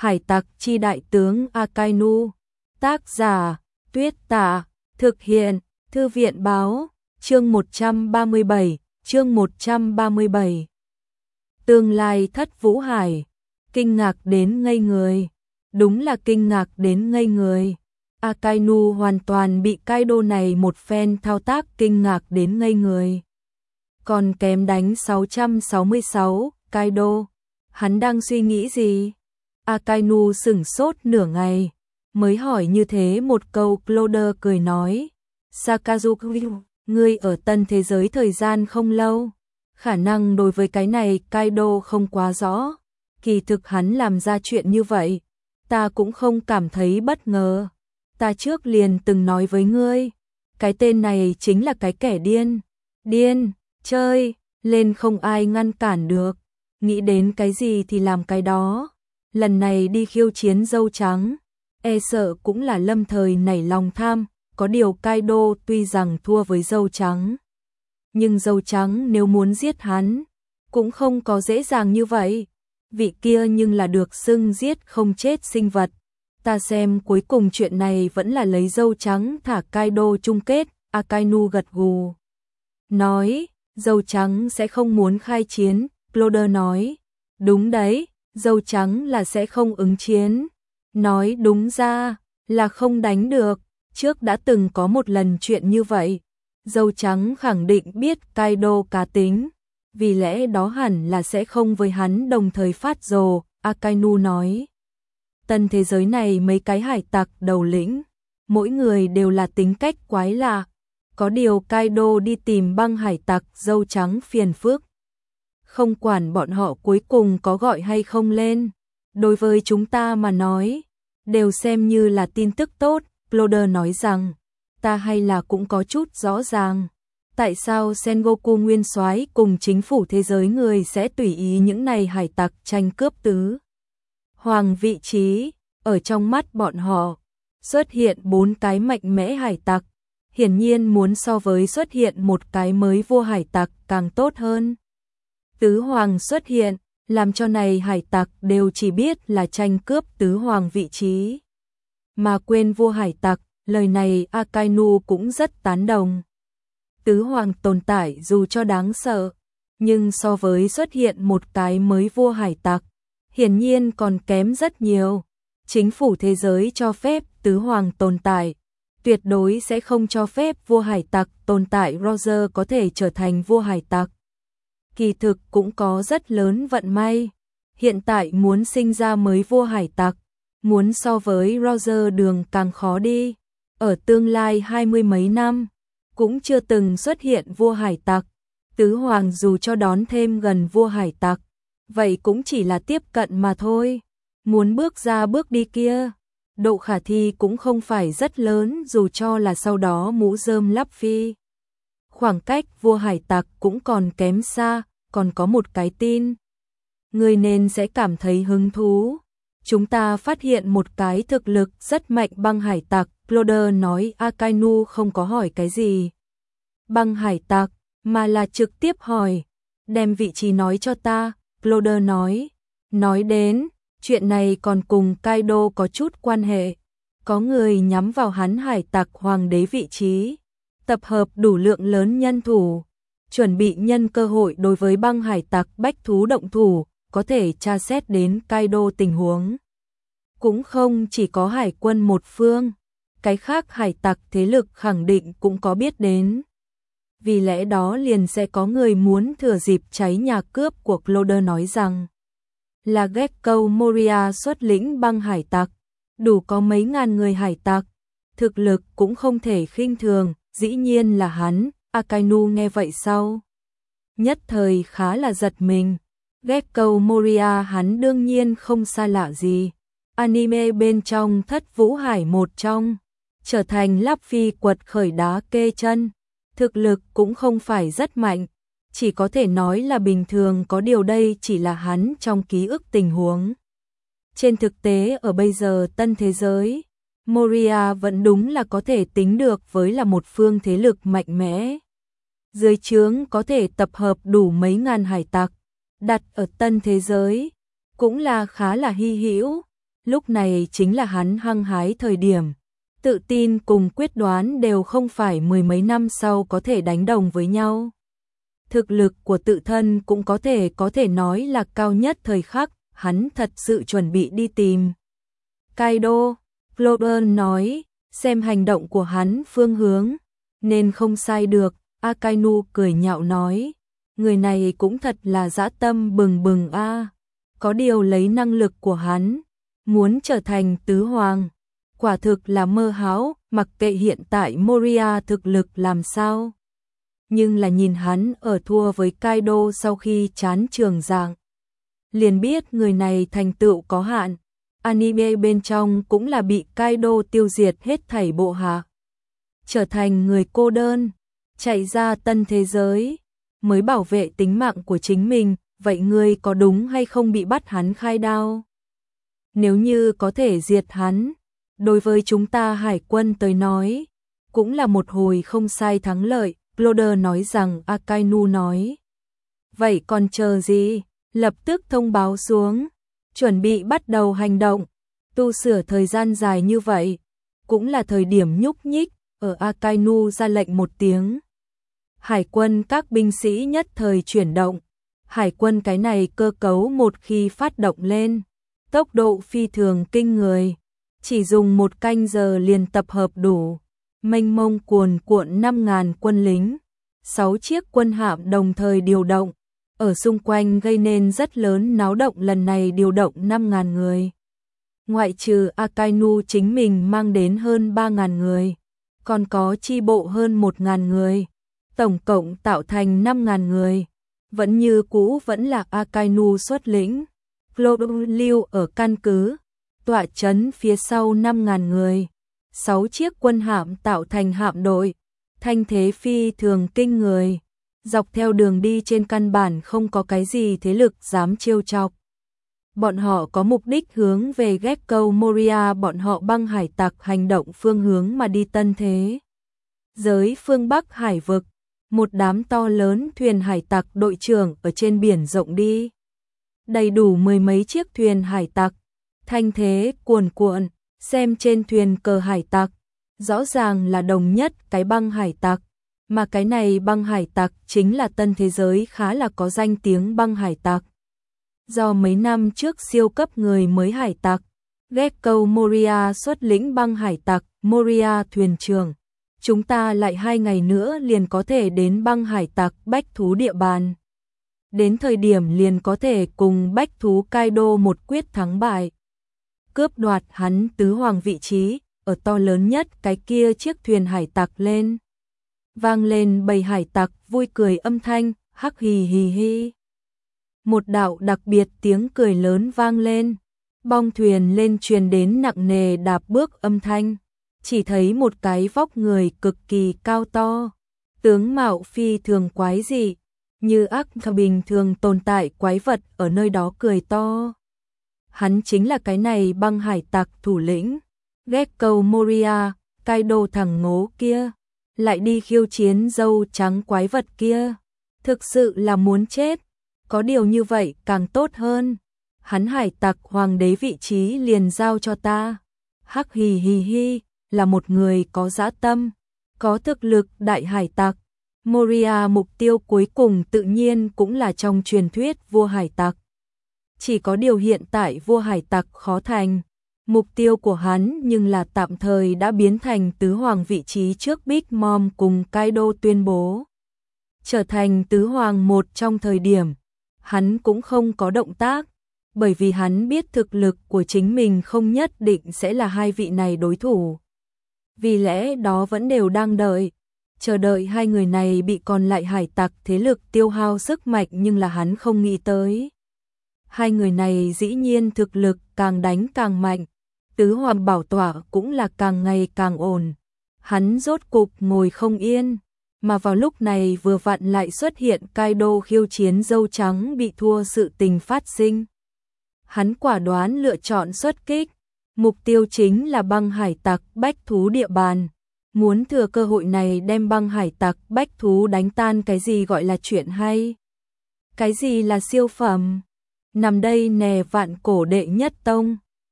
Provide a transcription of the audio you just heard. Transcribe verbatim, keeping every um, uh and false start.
Hải tặc chi đại tướng Akainu. Tác giả Tuyết Tạ. Thực hiện Thư viện Báo. Chương một trăm ba mươi bảy. Chương một trăm ba mươi bảy. Tương lai Thất Vũ Hải. Kinh ngạc đến ngây người. Đúng là kinh ngạc đến ngây người. Akainu hoàn toàn bị Kaido này một phen thao tác kinh ngạc đến ngây người. Còn kém đánh sáu trăm sáu mươi sáu, Kaido. Hắn đang suy nghĩ gì? Akainu sửng sốt nửa ngày, mới hỏi như thế một câu. Clover cười nói, Sakazuki, ngươi ở tân thế giới thời gian không lâu, khả năng đối với cái này Kaido không quá rõ. Kỳ thực hắn làm ra chuyện như vậy, ta cũng không cảm thấy bất ngờ. Ta trước liền từng nói với ngươi, cái tên này chính là cái kẻ điên. Điên, chơi, lên không ai ngăn cản được. Nghĩ đến cái gì thì làm cái đó. Lần này đi khiêu chiến dâu trắng, e sợ cũng là lâm thời nảy lòng tham. Có điều Kaido tuy rằng thua với dâu trắng, nhưng dâu trắng nếu muốn giết hắn, cũng không có dễ dàng như vậy. Vị kia nhưng là được xưng giết không chết sinh vật. Ta xem cuối cùng chuyện này vẫn là lấy dâu trắng thả Kaido chung kết. Akainu gật gù, nói, dâu trắng sẽ không muốn khai chiến. Clover nói, đúng đấy, dâu trắng là sẽ không ứng chiến. Nói đúng ra là không đánh được. Trước đã từng có một lần chuyện như vậy. Dâu trắng khẳng định biết Kaido cá tính, vì lẽ đó hẳn là sẽ không với hắn đồng thời phát rồ. Akainu nói, tân thế giới này mấy cái hải tặc đầu lĩnh, mỗi người đều là tính cách quái lạ. Có điều Kaido đi tìm băng hải tặc dâu trắng phiền phức, không quản bọn họ cuối cùng có gọi hay không lên, đối với chúng ta mà nói, đều xem như là tin tức tốt. Clover nói rằng, ta hay là cũng có chút rõ ràng. Tại sao Sengoku nguyên soái cùng chính phủ thế giới người sẽ tùy ý những này hải tặc tranh cướp tứ hoàng vị trí? Ở trong mắt bọn họ, xuất hiện bốn cái mạnh mẽ hải tặc, hiển nhiên muốn so với xuất hiện một cái mới vua hải tặc càng tốt hơn. Tứ hoàng xuất hiện, làm cho này hải tặc đều chỉ biết là tranh cướp tứ hoàng vị trí, mà quên vua hải tặc. Lời này Akainu cũng rất tán đồng. Tứ hoàng tồn tại dù cho đáng sợ, nhưng so với xuất hiện một cái mới vua hải tặc, hiển nhiên còn kém rất nhiều. Chính phủ thế giới cho phép tứ hoàng tồn tại, tuyệt đối sẽ không cho phép vua hải tặc tồn tại. Roger có thể trở thành vua hải tặc, kỳ thực cũng có rất lớn vận may. Hiện tại muốn sinh ra mới vua hải tặc, muốn so với Roger đường càng khó đi. Ở tương lai hai mươi mấy năm, cũng chưa từng xuất hiện vua hải tặc. Tứ hoàng dù cho đón thêm gần vua hải tặc, vậy cũng chỉ là tiếp cận mà thôi. Muốn bước ra bước đi kia, độ khả thi cũng không phải rất lớn, dù cho là sau đó mũ rơm lắp phi. Khoảng cách vua hải tặc cũng còn kém xa. Còn có một cái tin, người nên sẽ cảm thấy hứng thú. Chúng ta phát hiện một cái thực lực rất mạnh băng hải tặc. Clover nói. Akainu không có hỏi cái gì băng hải tặc, mà là trực tiếp hỏi, đem vị trí nói cho ta. Clover nói, nói đến, chuyện này còn cùng Kaido có chút quan hệ. Có người nhắm vào hắn hải tặc hoàng đế vị trí, tập hợp đủ lượng lớn nhân thủ, chuẩn bị nhân cơ hội đối với băng hải tặc bách thú động thủ, có thể tra xét đến Kaido tình huống. Cũng không chỉ có hải quân một phương, cái khác hải tặc thế lực khẳng định cũng có biết đến. Vì lẽ đó liền sẽ có người muốn thừa dịp cháy nhà cướp của Clover nói rằng, là Gekko Moria xuất lĩnh băng hải tặc, đủ có mấy ngàn người hải tặc, thực lực cũng không thể khinh thường, dĩ nhiên là hắn. Akainu nghe vậy sau, nhất thời khá là giật mình. Gekko Moria hắn đương nhiên không xa lạ gì. Anime bên trong Thất Vũ Hải một trong, trở thành Luffy quật khởi đá kê chân. Thực lực cũng không phải rất mạnh, chỉ có thể nói là bình thường, có điều đây chỉ là hắn trong ký ức tình huống. Trên thực tế ở bây giờ tân thế giới, Moria vẫn đúng là có thể tính được với là một phương thế lực mạnh mẽ. Dưới trướng có thể tập hợp đủ mấy ngàn hải tặc, đặt ở tân thế giới, cũng là khá là hy hữu. Lúc này chính là hắn hăng hái thời điểm. Tự tin cùng quyết đoán đều không phải mười mấy năm sau có thể đánh đồng với nhau. Thực lực của tự thân cũng có thể có thể nói là cao nhất thời khắc, hắn thật sự chuẩn bị đi tìm. Kaido, Flodern nói, xem hành động của hắn phương hướng, nên không sai được, Akainu cười nhạo nói, người này cũng thật là dã tâm bừng bừng a. Có điều lấy năng lực của hắn, muốn trở thành tứ hoàng, quả thực là mơ hão, mặc kệ hiện tại Moria thực lực làm sao. Nhưng là nhìn hắn ở thua với Kaido sau khi chán trường dạng, liền biết người này thành tựu có hạn. Anime bên trong cũng là bị Kaido tiêu diệt hết thảy bộ hạ, trở thành người cô đơn, chạy ra tân thế giới, mới bảo vệ tính mạng của chính mình. Vậy ngươi có đúng hay không bị bắt hắn khai đao? Nếu như có thể diệt hắn, đối với chúng ta hải quân tới nói, cũng là một hồi không sai thắng lợi. Flodern nói rằng Akainu nói. Vậy còn chờ gì? Lập tức thông báo xuống, chuẩn bị bắt đầu hành động. Tu sửa thời gian dài như vậy, cũng là thời điểm nhúc nhích. Ở Akainu ra lệnh một tiếng, hải quân các binh sĩ nhất thời chuyển động. Hải quân cái này cơ cấu một khi phát động lên, tốc độ phi thường kinh người, chỉ dùng một canh giờ liền tập hợp đủ, mênh mông cuồn cuộn năm ngàn quân lính, sáu chiếc quân hạm đồng thời điều động, ở xung quanh gây nên rất lớn náo động. Lần này điều động năm ngàn người, ngoại trừ Akainu chính mình mang đến hơn ba ngàn người, còn có chi bộ hơn một ngàn người, tổng cộng tạo thành năm ngàn người. Vẫn như cũ vẫn là Akainu xuất lĩnh. Flodern lưu ở căn cứ, tọa trấn phía sau năm ngàn người, sáu chiếc quân hạm tạo thành hạm đội, thanh thế phi thường kinh người. Dọc theo đường đi trên căn bản không có cái gì thế lực dám trêu chọc. Bọn họ có mục đích hướng về Gekko Moria, bọn họ băng hải tặc hành động phương hướng mà đi tân thế giới phương Bắc hải vực. Một đám to lớn thuyền hải tặc đội trưởng ở trên biển rộng đi. Đầy đủ mười mấy chiếc thuyền hải tặc, thanh thế cuồn cuộn, xem trên thuyền cờ hải tặc, rõ ràng là đồng nhất cái băng hải tặc, mà cái này băng hải tặc chính là tân thế giới khá là có danh tiếng băng hải tặc. Do mấy năm trước siêu cấp người mới hải tặc, Gekko Moria xuất lĩnh băng hải tặc, Moria thuyền trưởng. Chúng ta lại hai ngày nữa liền có thể đến băng hải tặc bách thú địa bàn. Đến thời điểm liền có thể cùng bách thú Kaido một quyết thắng bại. Cướp đoạt hắn tứ hoàng vị trí, ở to lớn nhất cái kia chiếc thuyền hải tặc lên. Vang lên bầy hải tặc vui cười âm thanh, hắc hì hì hi. Một đạo đặc biệt tiếng cười lớn vang lên. Bong thuyền lên truyền đến nặng nề đạp bước âm thanh. Chỉ thấy một cái vóc người cực kỳ cao to, tướng mạo phi thường quái dị, như ác bình thường tồn tại quái vật ở nơi đó cười to. Hắn chính là cái này băng hải tặc thủ lĩnh, Gekko Moria. Kaido thằng ngố kia, lại đi khiêu chiến dâu trắng quái vật kia, thực sự là muốn chết. Có điều như vậy càng tốt hơn, hắn hải tặc hoàng đế vị trí liền giao cho ta. Hắc hì hì hi, là một người có dã tâm, có thực lực đại hải tặc. Moria mục tiêu cuối cùng tự nhiên cũng là trong truyền thuyết vua hải tặc. Chỉ có điều hiện tại vua hải tặc khó thành. Mục tiêu của hắn nhưng là tạm thời đã biến thành tứ hoàng vị trí trước Big Mom cùng Kaido tuyên bố. Trở thành tứ hoàng một trong thời điểm, hắn cũng không có động tác, bởi vì hắn biết thực lực của chính mình không nhất định sẽ là hai vị này đối thủ. Vì lẽ đó vẫn đều đang đợi, chờ đợi hai người này bị còn lại hải tặc thế lực tiêu hao sức mạnh, nhưng là hắn không nghĩ tới. Hai người này dĩ nhiên thực lực càng đánh càng mạnh, tứ hoàng bảo tỏa cũng là càng ngày càng ổn. Hắn rốt cục ngồi không yên, mà vào lúc này vừa vặn lại xuất hiện Kaido khiêu chiến dâu trắng bị thua sự tình phát sinh. Hắn quả đoán lựa chọn xuất kích, mục tiêu chính là băng hải tặc bách thú địa bàn. Muốn thừa cơ hội này đem băng hải tặc bách thú đánh tan. Cái gì gọi là chuyện hay? Cái gì là siêu phẩm? Nằm đây nè vạn cổ đệ nhất tông.